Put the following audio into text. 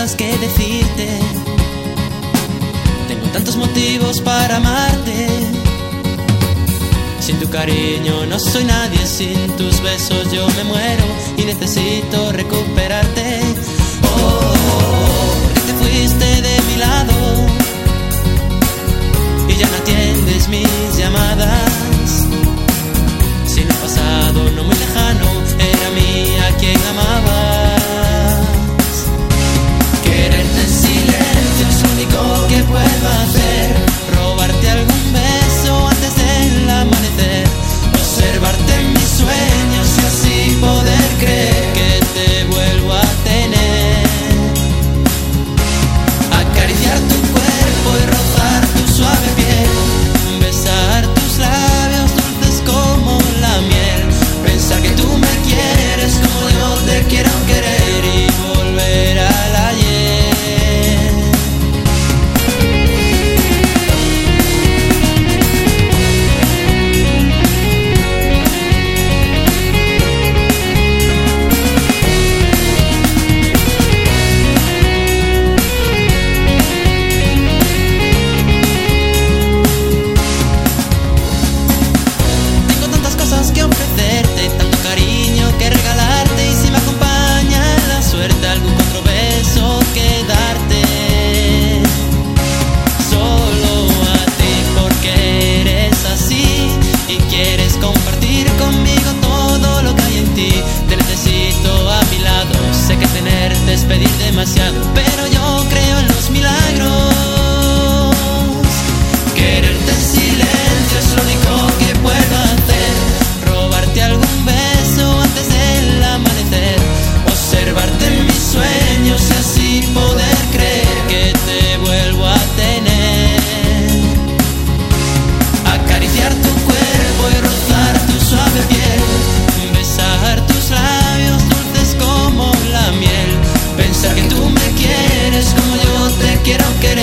cosas que decirte. Tengo tantos motivos para amarte. Sin tu cariño no soy nadie, sin tus besos yo me muero y necesito recuperarte. Porque te fuiste de mi lado y ya no atiendes mis llamadas. Si en el pasado no muy lejano era mía quien amabas. Quererte en silencio es lo único que puedo hacer. Robarte algún beso antes del amanecer. Observarte en mis sueños y así poder creer que te vuelvo a tener. Acariciar tu cuerpo y rozar tu suave piel. Besar tus labios dulces como la miel. Pensar que tú me quieres como yo te quiero querer y volver al ayer. Tengo tantas cosas que ofrecerte, tanto cariño que regalarte, y si me acompaña la suerte algún otro beso que darte. Solo a ti porque eres así y quieres compartir conmigo todo lo que hay en ti. Te necesito a mi lado, sé que tenerte es pedir demasiado, pero yo creo en los milagros. Quererte en silencio es lo único que puedo hacer. Robarte algún beso antes del amanecer. Observarte en mis sueños y así poder creer que te vuelvo a tener. Acariciar tu cuerpo y rozar tu suave piel. Besar tus labios dulces como la miel. Pensar que tú me quieres como yo te quiero querer.